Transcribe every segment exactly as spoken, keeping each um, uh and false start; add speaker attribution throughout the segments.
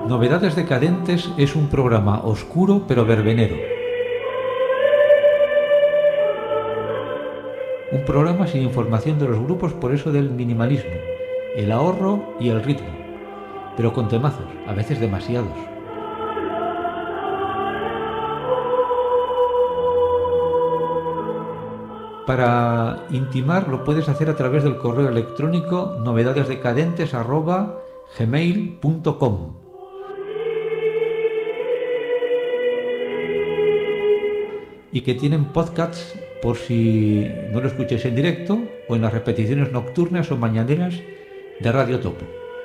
Speaker 1: Novedades Decadentes es un programa oscuro pero verbenero. Un programa sin información de los grupos, por eso del minimalismo, el ahorro y el ritmo, pero con temazos, a veces demasiados. Para intimar lo puedes hacer a través del correo electrónico novedadesdecadentes arroba gmail punto com. Y que tienen podcasts por si no lo escucháis en directo o en las repeticiones nocturnas o mañaneras de Radio Topo.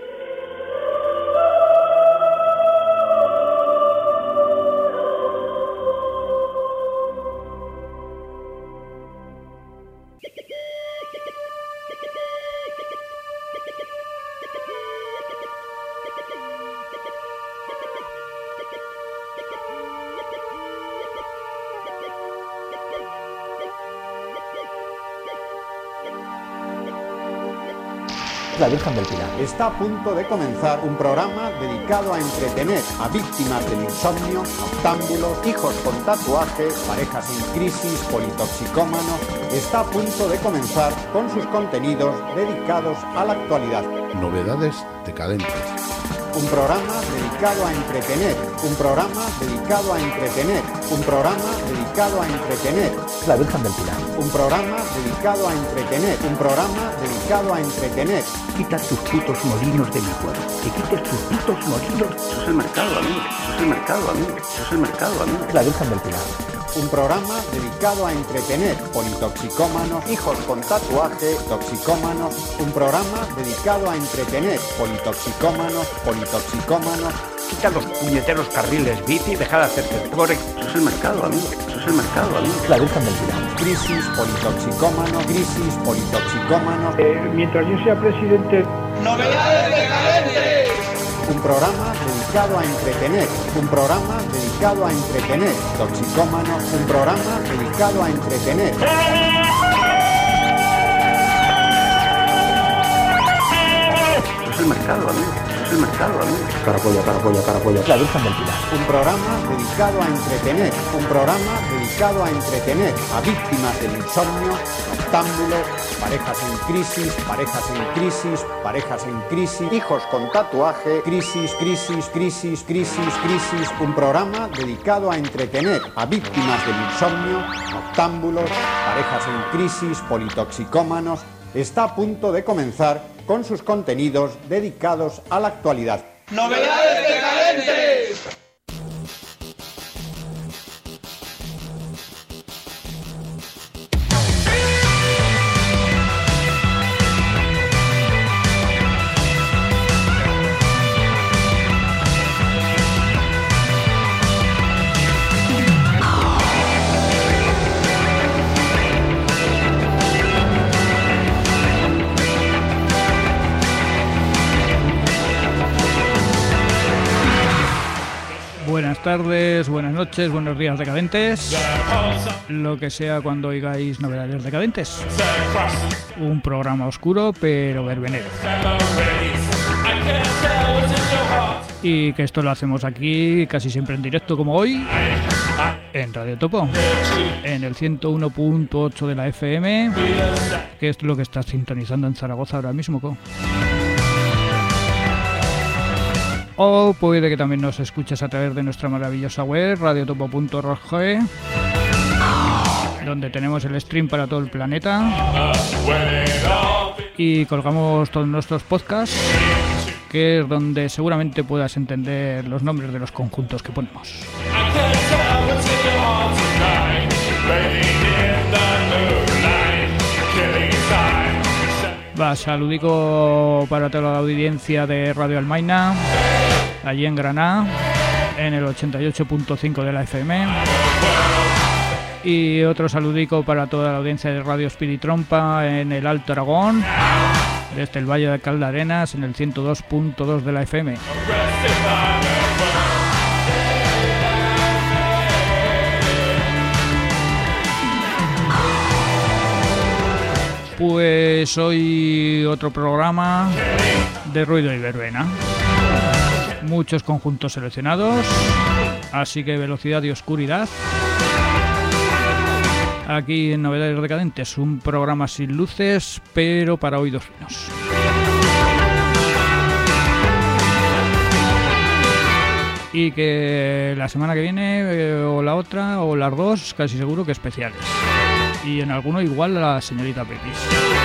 Speaker 2: La Virgen del Pilar.
Speaker 3: Está a punto de comenzar un programa dedicado a entretener a víctimas del insomnio, noctámbulos, hijos con tatuaje, parejas en crisis, politoxicómanos. Está a punto de comenzar con sus contenidos dedicados a la actualidad.
Speaker 4: Novedades Decadentes.
Speaker 3: Un programa dedicado a entretener, un programa dedicado a entretener, un programa dedicado a entretener.
Speaker 2: La Virgen del Pilar.
Speaker 3: Un programa dedicado a entretener, un programa dedicado a entretener.
Speaker 5: Quita tus putos molinos de mi cuerpo, que quites tus putos molinos. Eso es el mercado, amigo, eso es el mercado, amigo, eso es el mercado, amigo.
Speaker 2: La Virgen del Pilar.
Speaker 3: Un programa dedicado a entretener politoxicómanos, hijos con tatuaje, toxicómanos. Un programa dedicado a entretener politoxicómanos, politoxicómanos.
Speaker 5: Quita los puñeteros carriles bici, deja de hacerte el core. Eso es el mercado, amigo, eso es el mercado, amigo.
Speaker 2: La Virgen del Pilar.
Speaker 3: Crisis, politoxicómanos, crisis, politoxicómanos.
Speaker 6: Eh, mientras yo sea presidente...
Speaker 7: ¡Novedades Decadentes!
Speaker 3: Un programa dedicado a entretener, un programa dedicado a entretener, toxicómanos, un programa dedicado a entretener.
Speaker 5: Eso es el mercado, amigo, eso es el mercado, amigo.
Speaker 2: Carapolla, carapolla, carapolla. La Virgen del Pilar.
Speaker 3: Un programa dedicado a entretener, un programa dedicado a entretener a víctimas del insomnio, noctámbulos, parejas en crisis, parejas en crisis, parejas en crisis, hijos con tatuaje, crisis, crisis, crisis, crisis, crisis. Un programa dedicado a entretener a víctimas del insomnio, noctámbulos, parejas en crisis, politoxicómanos. Está a punto de comenzar con sus contenidos dedicados a la actualidad.
Speaker 7: ¡Novedades Decadentes!
Speaker 8: Buenas tardes, buenas noches, buenos días decadentes, lo que sea cuando oigáis Novedades Decadentes, un programa oscuro pero verbenero, y que esto lo hacemos aquí casi siempre en directo como hoy en Radio Topo, en el ciento uno punto ocho de la F M, que es lo que estás sintonizando en Zaragoza ahora mismo, ¿co? O puede que también nos escuches a través de nuestra maravillosa web, radiotopo punto org, donde tenemos el stream para todo el planeta y colgamos todos nuestros podcasts, que es donde seguramente puedas entender los nombres de los conjuntos que ponemos. Va, saludico para toda la audiencia de Radio Almaina, allí en Granada, en el ochenta y ocho punto cinco de la F M. Y otro saludico para toda la audiencia de Radio Espiritrompa en el Alto Aragón, desde el Valle de Caldarenas, en el ciento dos punto dos de la F M. Pues hoy otro programa de ruido y verbena. muchos conjuntos seleccionados, así que velocidad y oscuridad. Aquí en Novedades Decadentes, un programa sin luces, pero para oídos finos. Y que la semana que viene, eh, o la otra, o las dos, casi seguro que especiales. Y en alguno igual la señorita Pepis.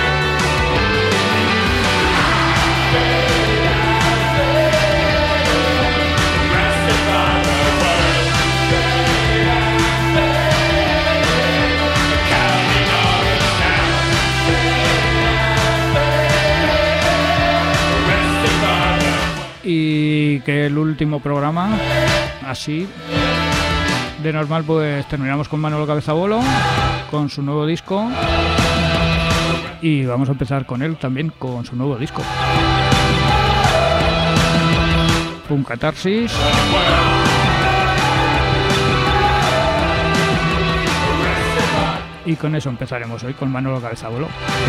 Speaker 8: Y que el último programa, así de normal, pues terminamos con Manolo Cabezabolo, con su nuevo disco, y vamos a empezar con él también con su nuevo disco, Punk Catarsis. Y con eso empezaremos hoy con Manolo Cabezabolo.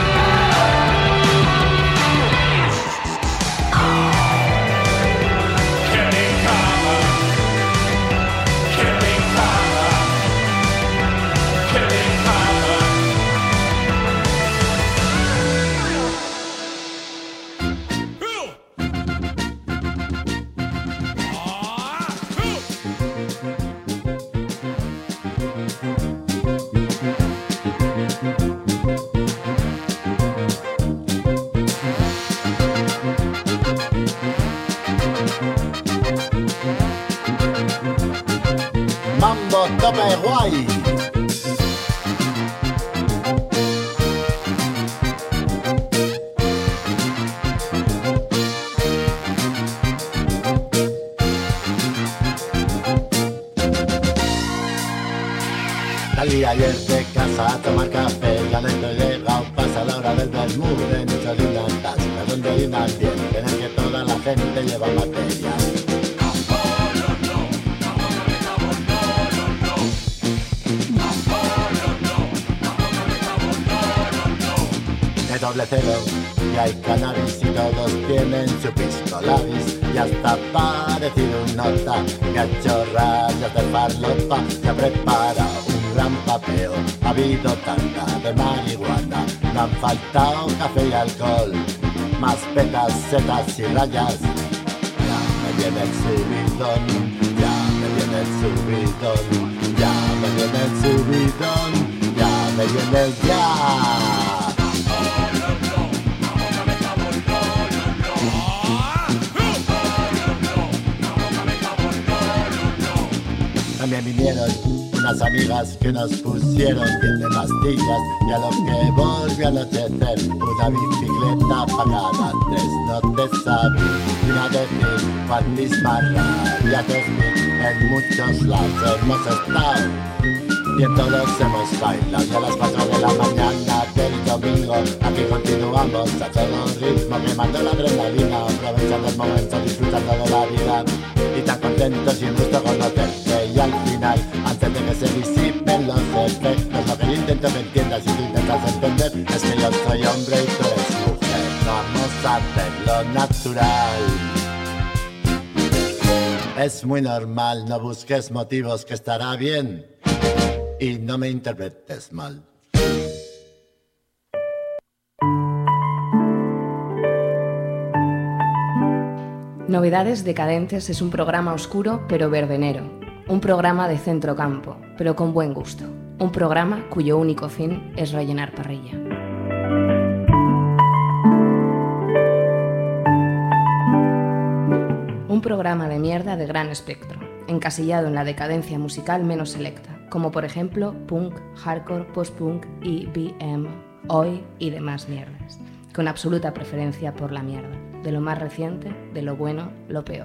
Speaker 9: Mambo tope guay. Salí ayer de casa a tomar café, ya dentro he llegado, pasa la hora del vermú, de muchas lindas, donde hay un ambiente en el que toda la gente lleva material. Doble cero, y hay cannabis y todos tienen su piscolabis. Y hasta parecido un nota que ha hecho rayas de farlopa, se ha preparado un gran papeo. Ha habido tanta de marihuana, no han faltado café y alcohol, más petas, setas y rayas. Ya me viene el subidón, ya me viene el subidón, ya me viene el subidón, ya me viene el ya. También vinieron unas amigas que nos pusieron bien de pastillas, y a lo que volvió a anochecer, una bicicleta para cada tres. No te sabía, una de mí, Juan Dismarra, ya dos mil, en muchos lados hemos estado, y en todos hemos bailado. Y a las cuatro de la mañana del domingo, aquí continuamos a todo ritmo, quemando la adrenalina, aprovechando el momento, disfrutando de la vida, y tan contentos y un gusto conocerte. Y al final, antes de que se disipen los efectos, lo que yo intento que entiendas y tú intentas entender es que yo soy hombre y tú eres mujer. Vamos a hacerlo natural. Es muy normal, no busques motivos, que estará bien, y no me interpretes mal.
Speaker 10: Novedades Decadentes es un programa oscuro pero verbenero, un programa de centro campo, pero con buen gusto, un programa cuyo único fin es rellenar parrilla. Un programa de mierda de gran espectro, encasillado en la decadencia musical menos selecta, como por ejemplo punk, hardcore, post-punk, E B M, oi y demás mierdas, con absoluta preferencia por la mierda, de lo más reciente, de lo bueno, lo peor.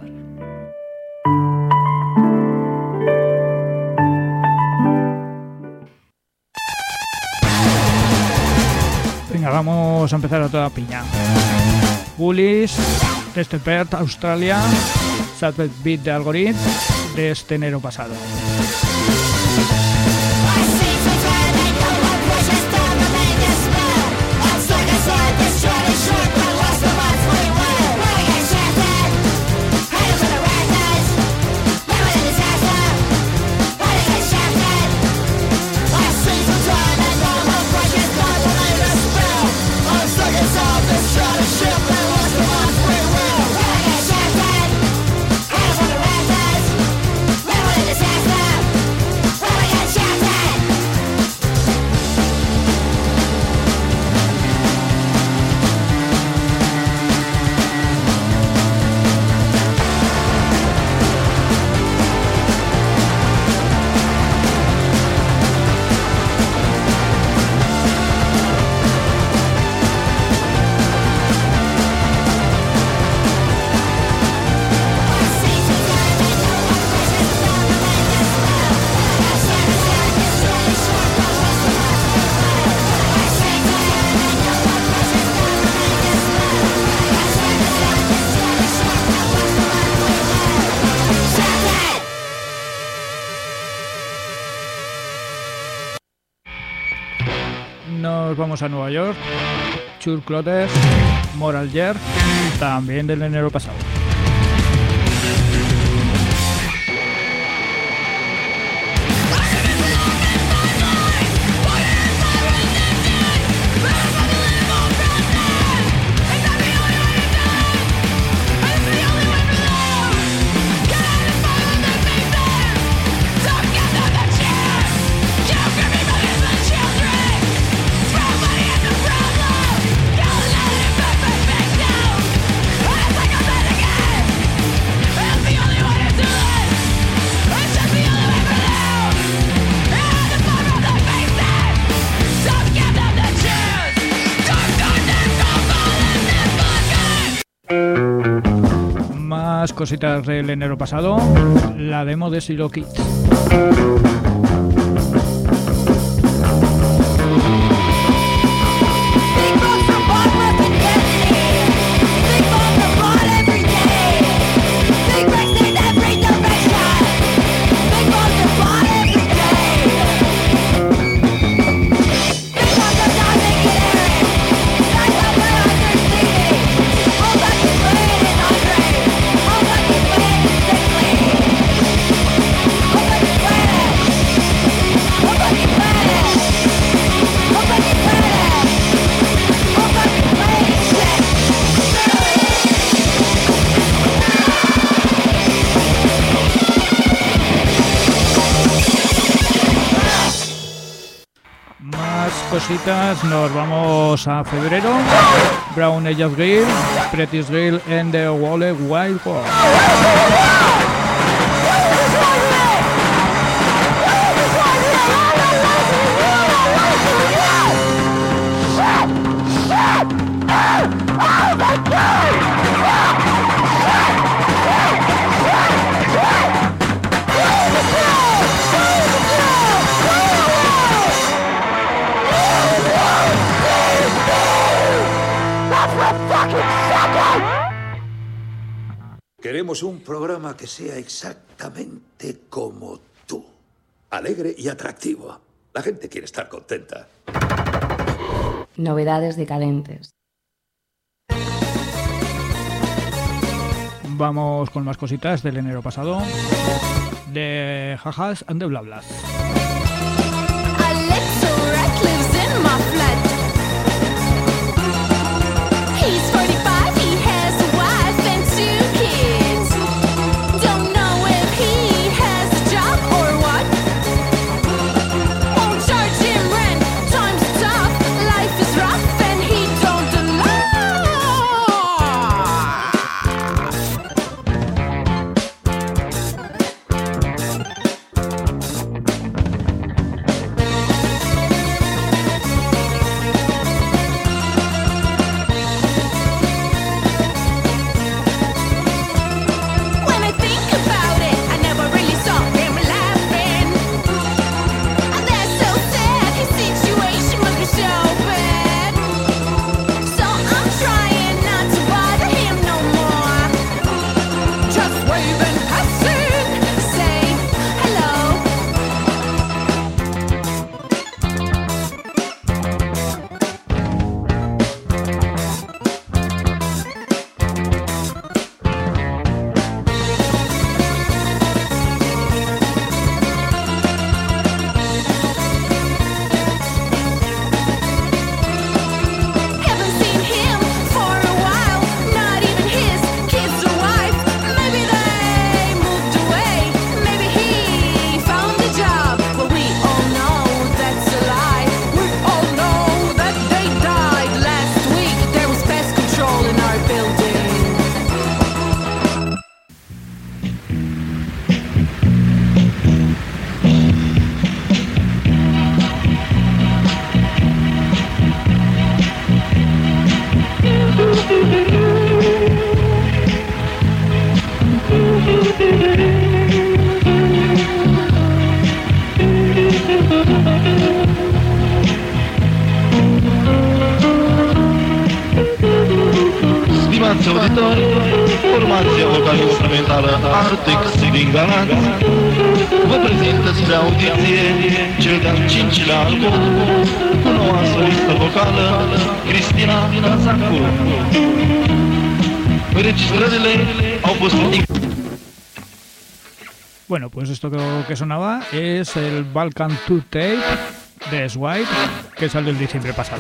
Speaker 8: Venga, vamos a empezar a toda piña. Bullies, desde Perth, Australia, Sadbed Beat de Algorithm, de este enero pasado.
Speaker 11: Shut it short, but lost the ones we were. Running and shifted, headed for the red.
Speaker 8: Nos vamos a Nueva York. Chur Clotters, Moral Year, también del enero pasado. Más cositas del enero pasado, la demo de Silo Kids. Cositas, nos vamos a febrero. Brown Eyed Girl, Pretty Girl and the Wally Wild World.
Speaker 11: Queremos un programa que sea exactamente como tú. Alegre y atractivo. La gente quiere estar contenta.
Speaker 10: Novedades decadentes.
Speaker 8: Vamos con más cositas del enero pasado. De Jajas and the Blablas.
Speaker 12: Stimați auditori, urma Formația vocal-instrumentală Artex Siringalat vă prezintă spre audiție cel de-al cincilea album cu noua solistă vocală Cristina Nazacu. Înregistrările au fost...
Speaker 8: Bueno, pues esto que, que sonaba es el Balkan dos Tape de Swipe, que salió el diciembre pasado.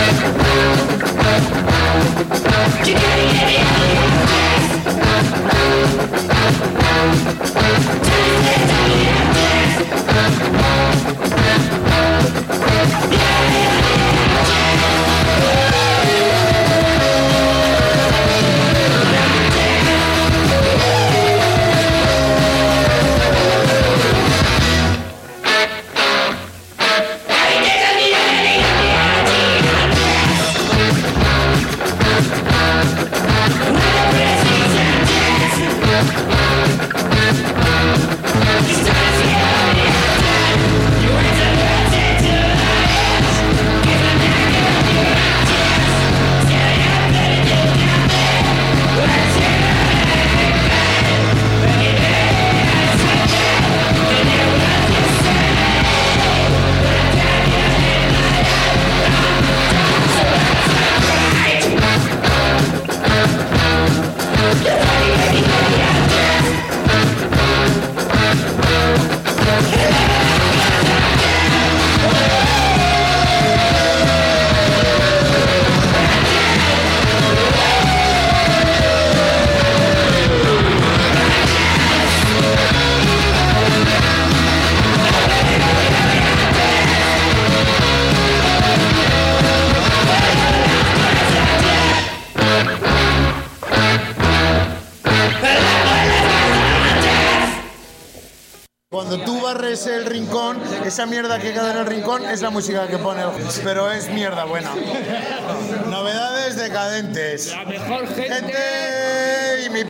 Speaker 13: Cuando tú barres el rincón, esa mierda que queda en el rincón es la música que pone el... Pero es mierda buena. Novedades decadentes.
Speaker 7: La mejor gente...
Speaker 13: gente y mi...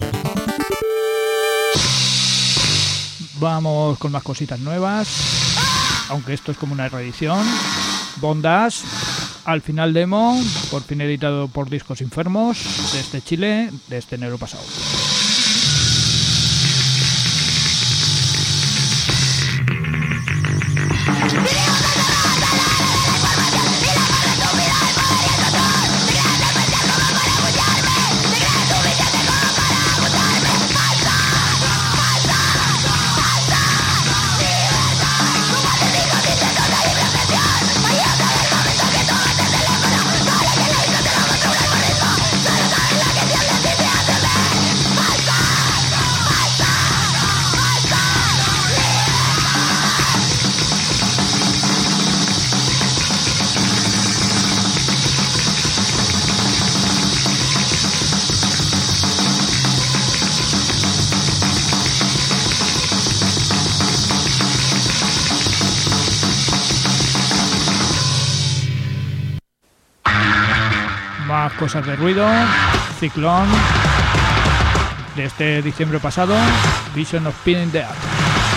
Speaker 8: Vamos con más cositas nuevas, aunque esto es como una reedición. Bondage, al final demo, por fin editado por Discos Enfermos, desde Chile, de este enero pasado. Más cosas de ruido. Ciclón, de este diciembre pasado, Vision of Pain in the Art.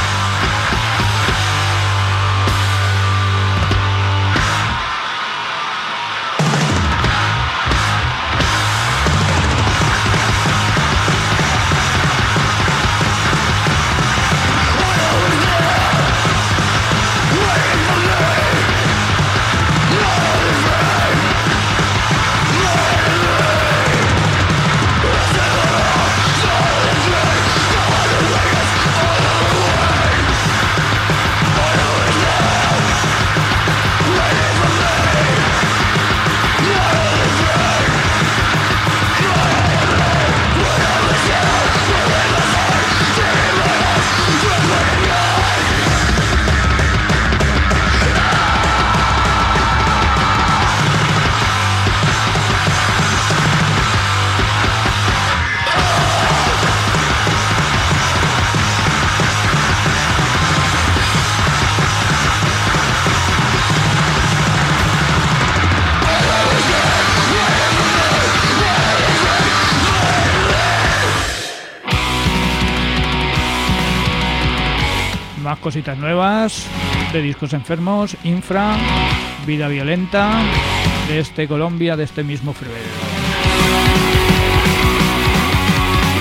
Speaker 8: Más cositas nuevas de Discos Enfermos, Infra, Vida Violenta, de este Colombia, de este mismo febrero.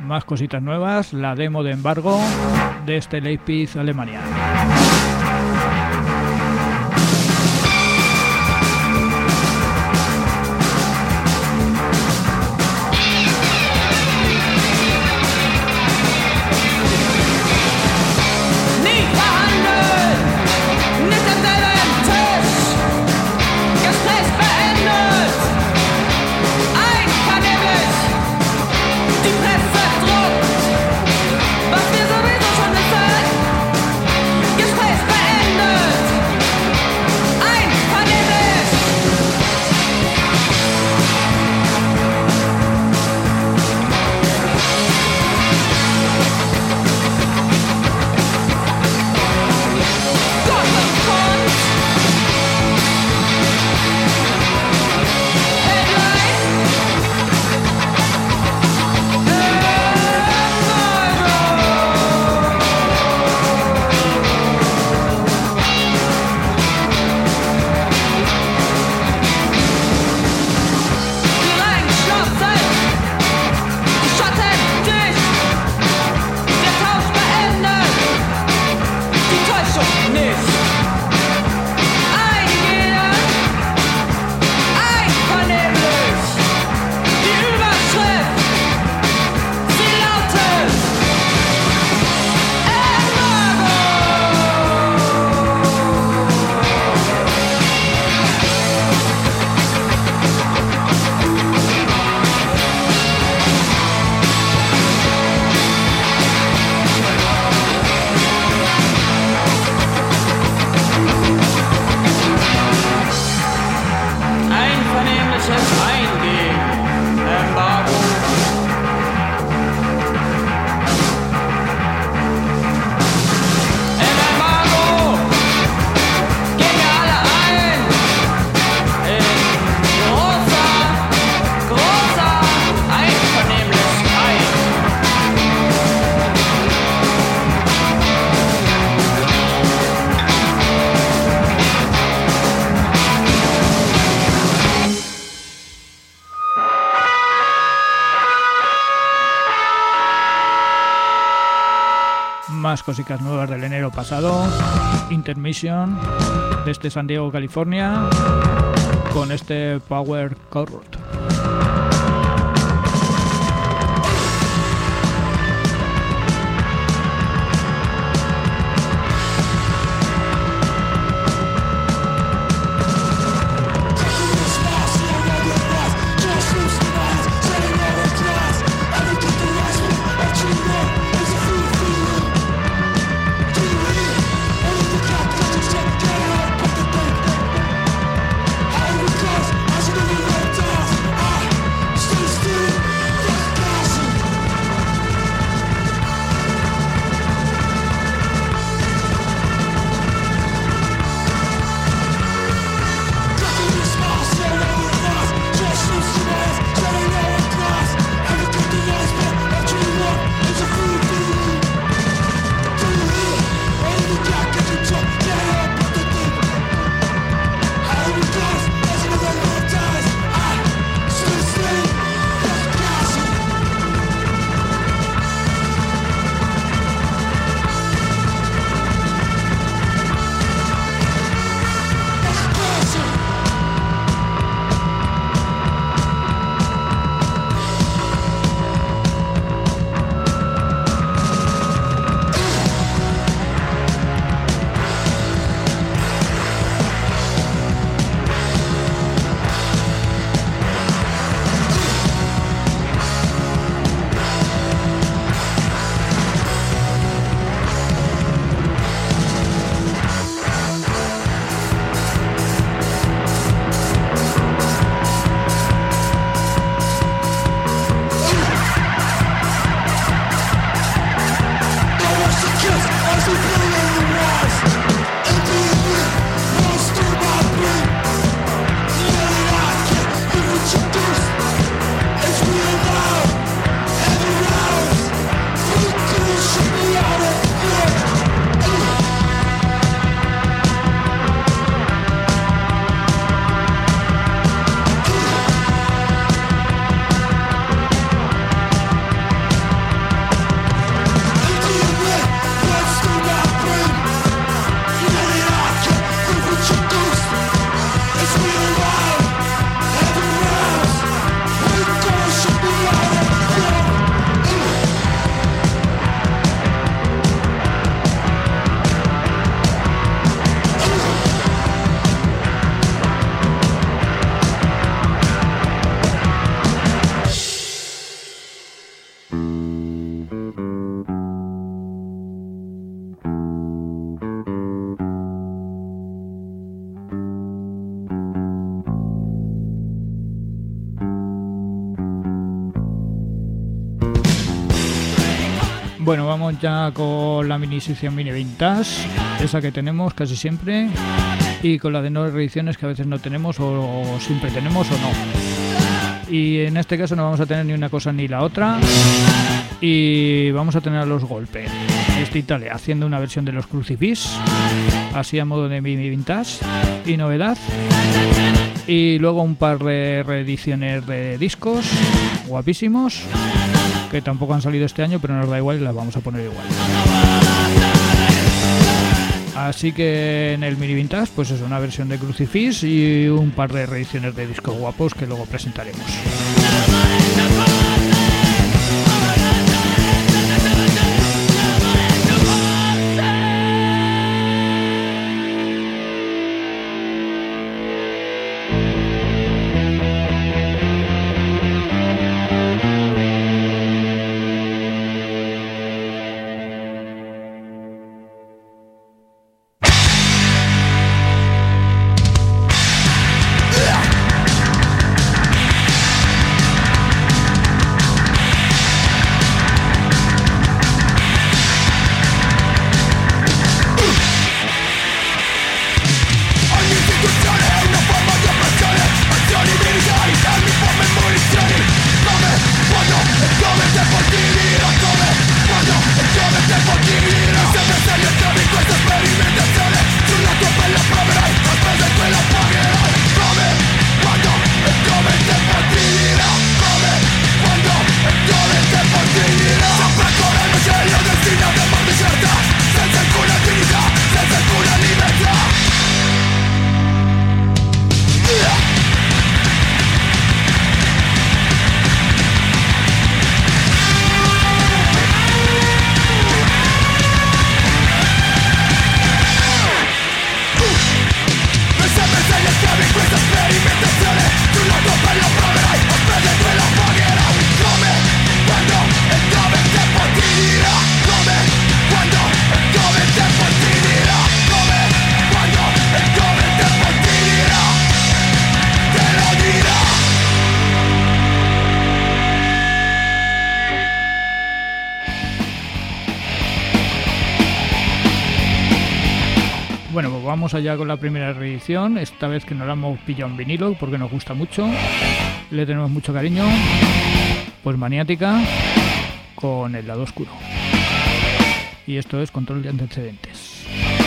Speaker 8: Más cositas nuevas, la demo de Embargo de este Leipzig, Alemania. Más cositas nuevas del enero pasado. Intermission desde San Diego, California, con este Power Chord.
Speaker 14: Because I should have lived
Speaker 8: Bueno, vamos ya con la mini sección mini vintage, esa que tenemos casi siempre, y con la de no reediciones que a veces no tenemos o, o siempre tenemos o no. Y en este caso no vamos a tener ni una cosa ni la otra, y vamos a tener a Los Golpe, este Italia, haciendo una versión de Los Crucifix, así a modo de mini vintage y novedad. Y luego un par de reediciones de discos guapísimos que tampoco han salido este año, pero nos da igual y las vamos a poner igual. Así que en el mini vintage pues es una versión de Crucifix y un par de reediciones de discos guapos que luego presentaremos. Bueno, pues vamos allá con la primera reedición, esta vez que nos la hemos pillado en vinilo porque nos gusta mucho, le tenemos mucho cariño, pues Maniática con El lado oscuro. Y esto es Control de antecedentes.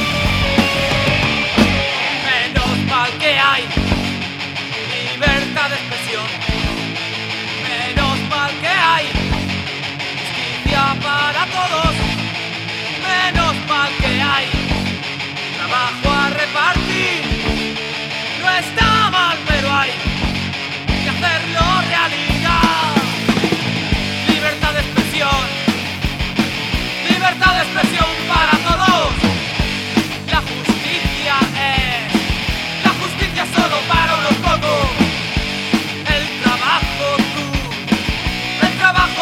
Speaker 14: Menos mal que hay libertad de expresión, menos mal que hay justicia para todos, menos mal que hay trabajo a repartir. No está mal, pero hay que hacerlo realidad. Libertad de expresión, libertad de expresión para todos. La justicia es, la justicia solo para unos pocos. El trabajo tú, el trabajo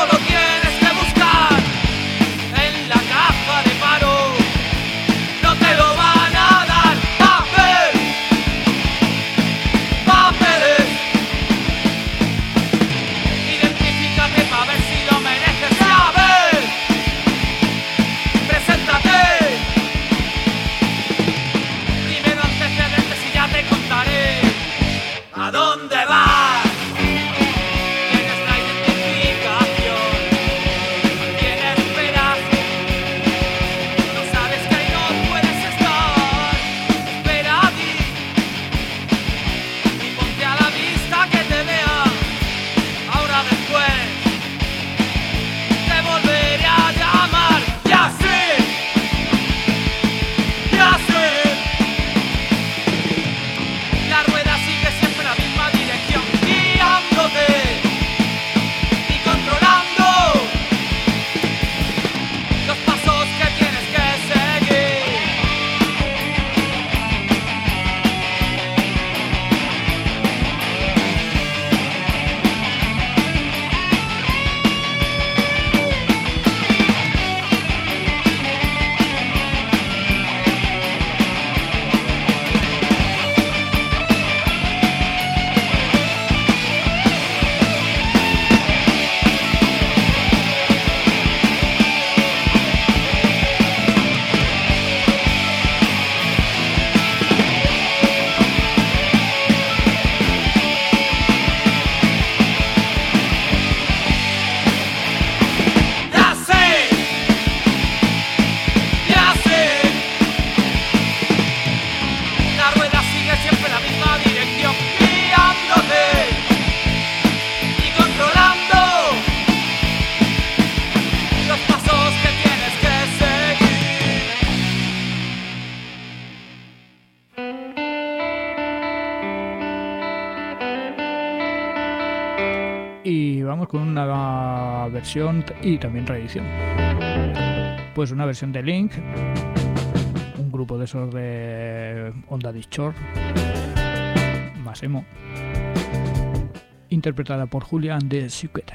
Speaker 8: con una versión y también reedición. Pues una versión de Link, un grupo de esos de Onda Dischor, más emo, interpretada por Julia and the Suqueta.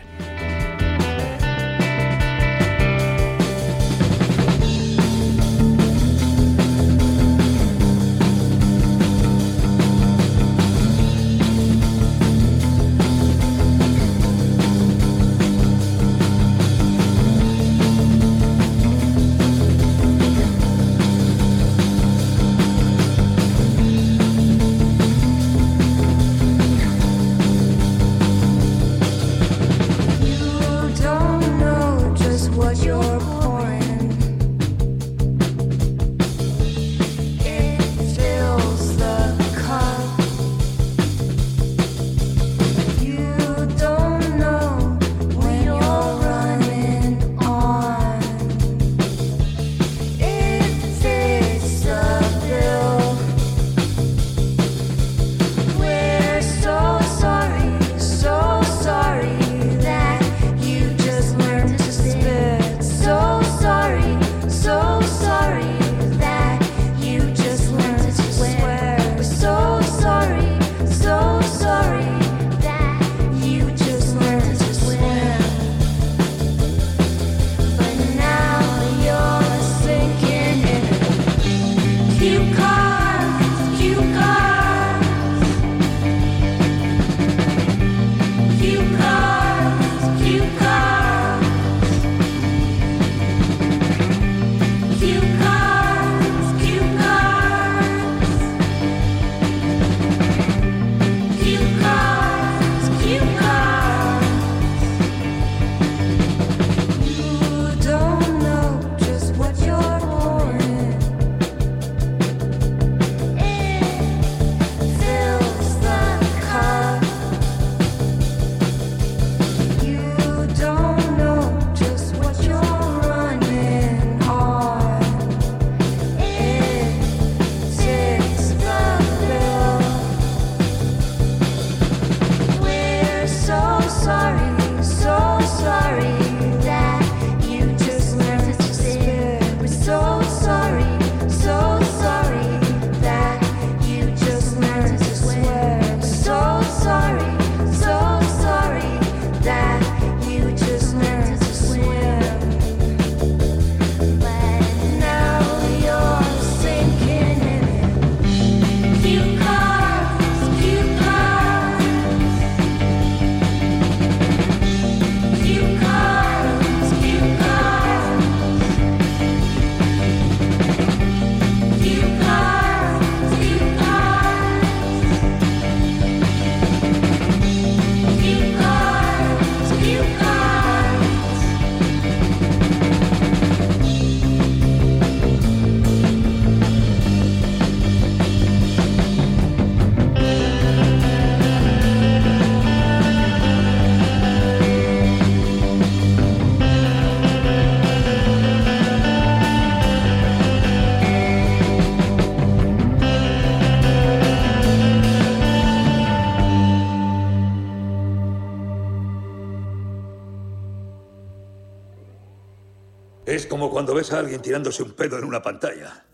Speaker 11: Es como cuando ves a alguien tirándose un pedo en una pantalla.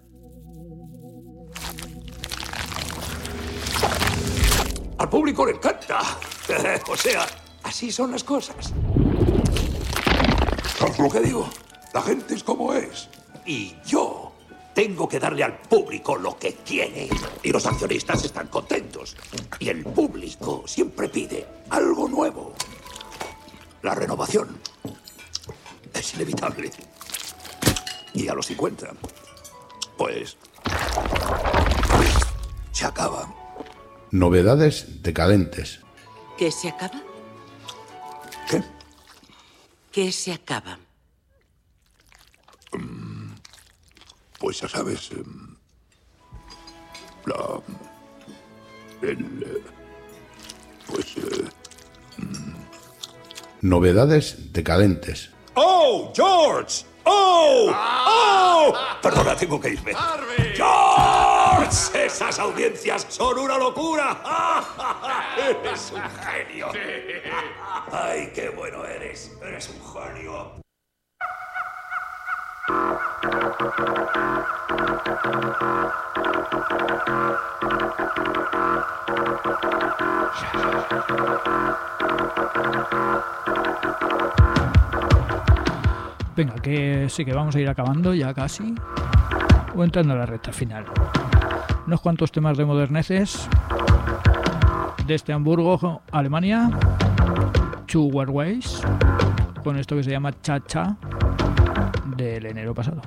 Speaker 11: Al público le encanta. O sea, así son las cosas. ¿Sabes lo que digo? La gente es como es. Y yo tengo que darle al público lo que quiere. Y los accionistas están contentos. Y el público siempre pide algo nuevo. La renovación es inevitable. Y a los cincuenta, pues, se acaba.
Speaker 4: Novedades decadentes.
Speaker 15: ¿Qué se acaba?
Speaker 11: ¿Qué?
Speaker 15: ¿Qué se acaba?
Speaker 11: Um, pues ya sabes, um, la... el... Uh, pues... Uh, um...
Speaker 4: Novedades decadentes.
Speaker 11: ¡Oh, George! ¡Oh! ¡Oh! Perdona, tengo que irme. ¡George! ¡Dios! ¡Esas audiencias son una locura! ¡Eres un genio! ¡Ay, qué bueno eres! ¡Eres un genio!
Speaker 8: Venga, que sí que vamos a ir acabando ya casi, o entrando a la recta final. Unos cuantos temas de moderneces desde Hamburgo, Alemania, Two Weird Ways, con esto que se llama Cha Cha, del enero pasado.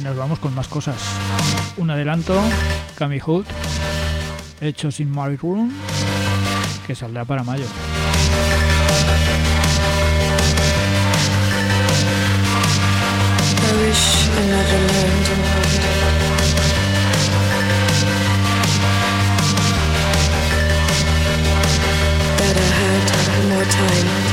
Speaker 8: nos vamos con más cosas. Un adelanto, Cami Hood, hechos in My Room, que saldrá para mayo.
Speaker 16: I wish I never learned that I had more time.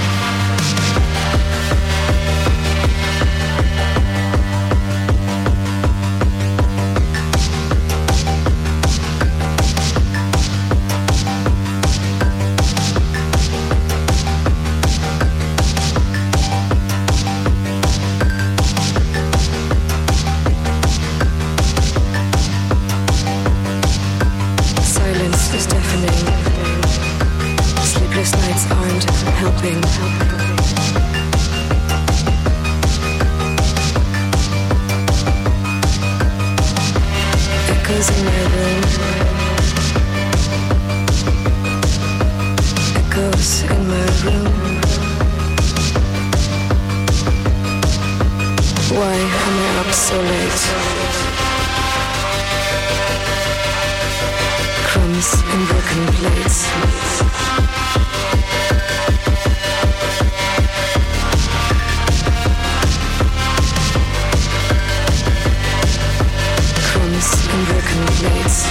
Speaker 16: Helping. Echoes in my room. Echoes in my room. Why am I up so late? Crumbs and broken plates. And broken plates.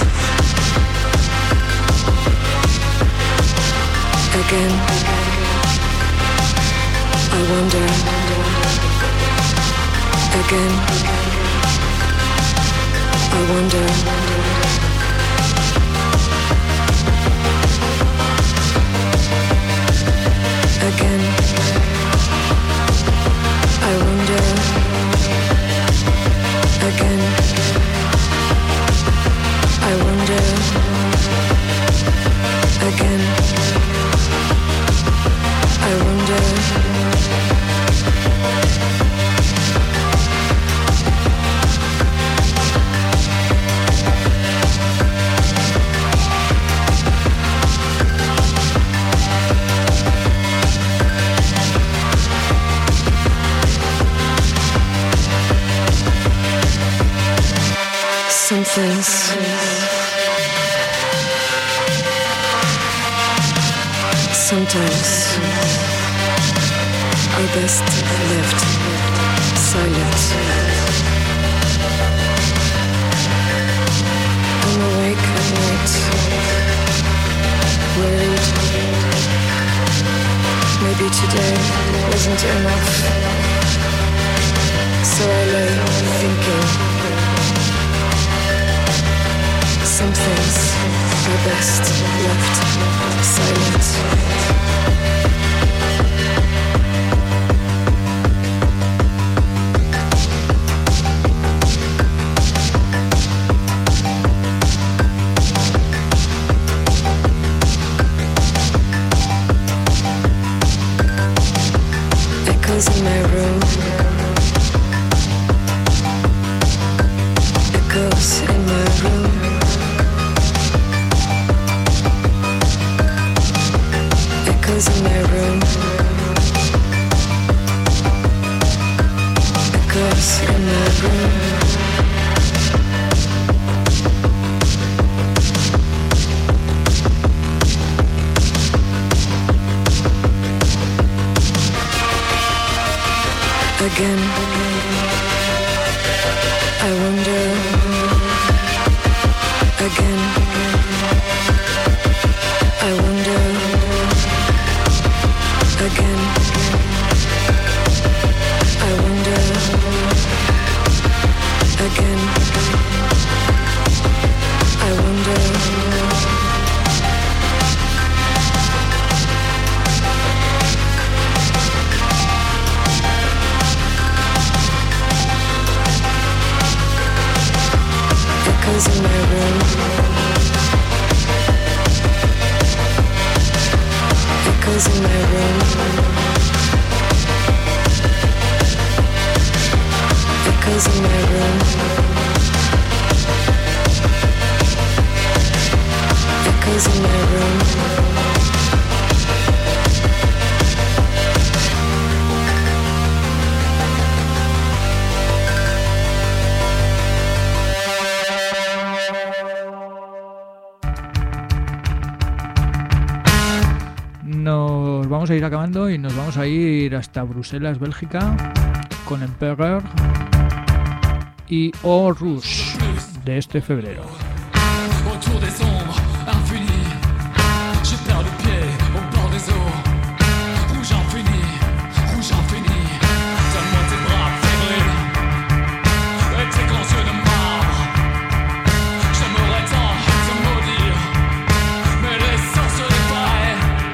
Speaker 16: Again, I wonder. Again, I wonder. Again, I wonder. Again, I wonder. Again, I wonder. Some things sometimes are best left silent. I'm awake at night, worried. Maybe today wasn't enough, so I lay thinking. Some things are best left silent. Echoes in my room. Echoes in my room. Echoes in my room. Echoes in my room. Again, I wonder. Again, I wonder. Again, I wonder. Again, I wonder. Echoes in my room. Echoes in my room. Echoes in my room. Echoes in my room.
Speaker 8: vamos a ir acabando y nos vamos a ir hasta Bruselas, Bélgica, con Emperor y O Rush de este febrero.
Speaker 17: Autour des ombres infinies, je perds le pied au bord des eaux. Rouge infini, rouge infini, donne-moi tes bras fébriles et tes grands yeux de marbre. J'aimerais tant te maudire, mais l'essence se dépareille.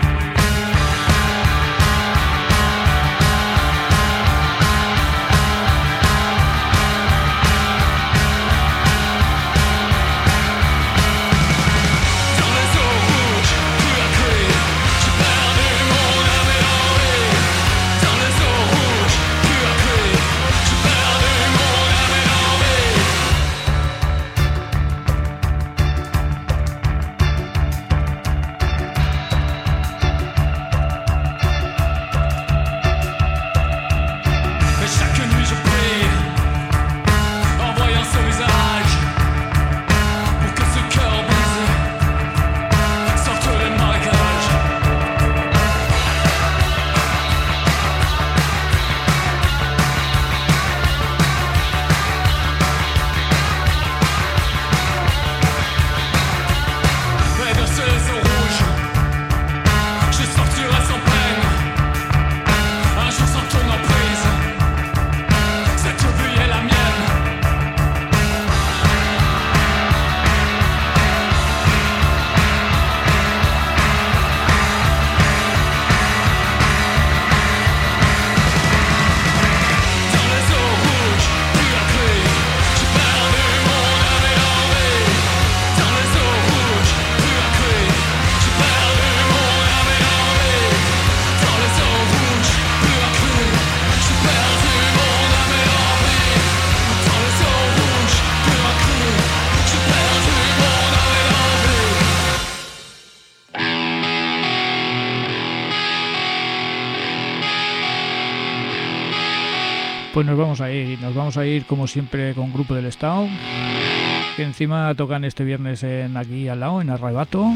Speaker 8: Pues nos vamos a ir, nos vamos a ir como siempre con Grupo del Estado, que encima tocan este viernes en aquí al lado, en Arrebato,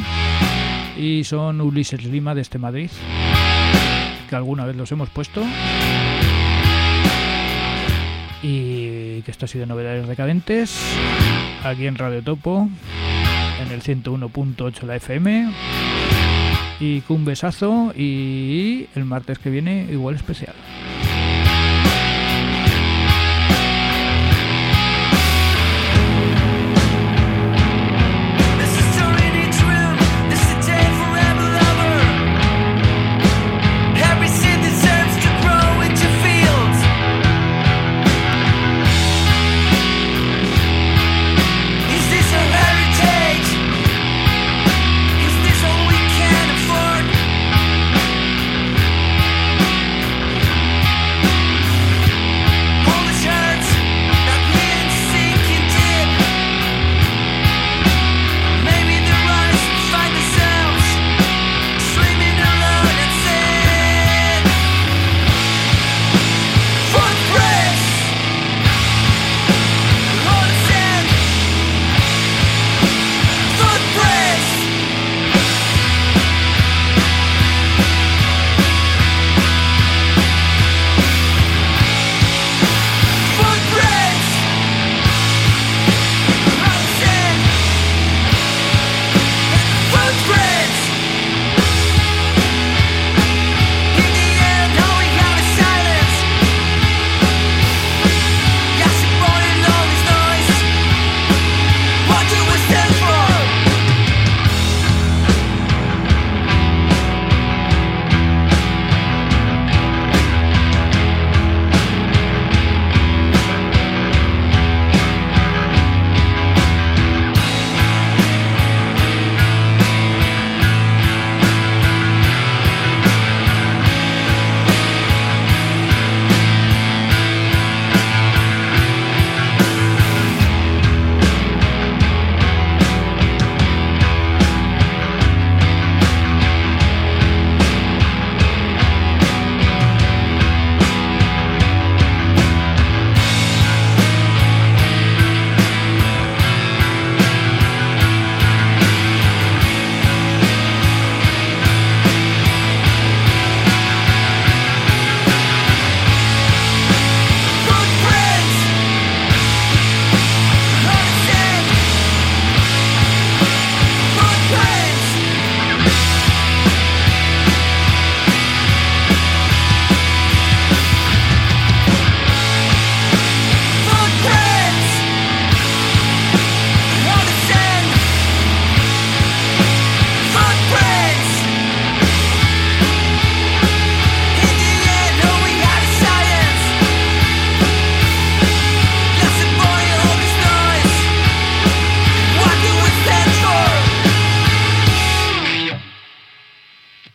Speaker 8: y son Ulises Lima desde Madrid, que alguna vez los hemos puesto, y que esto ha sido Novedades Decadentes, aquí en Radio Topo, en el ciento uno punto ocho de la F M, y un besazo, y el martes que viene igual especial.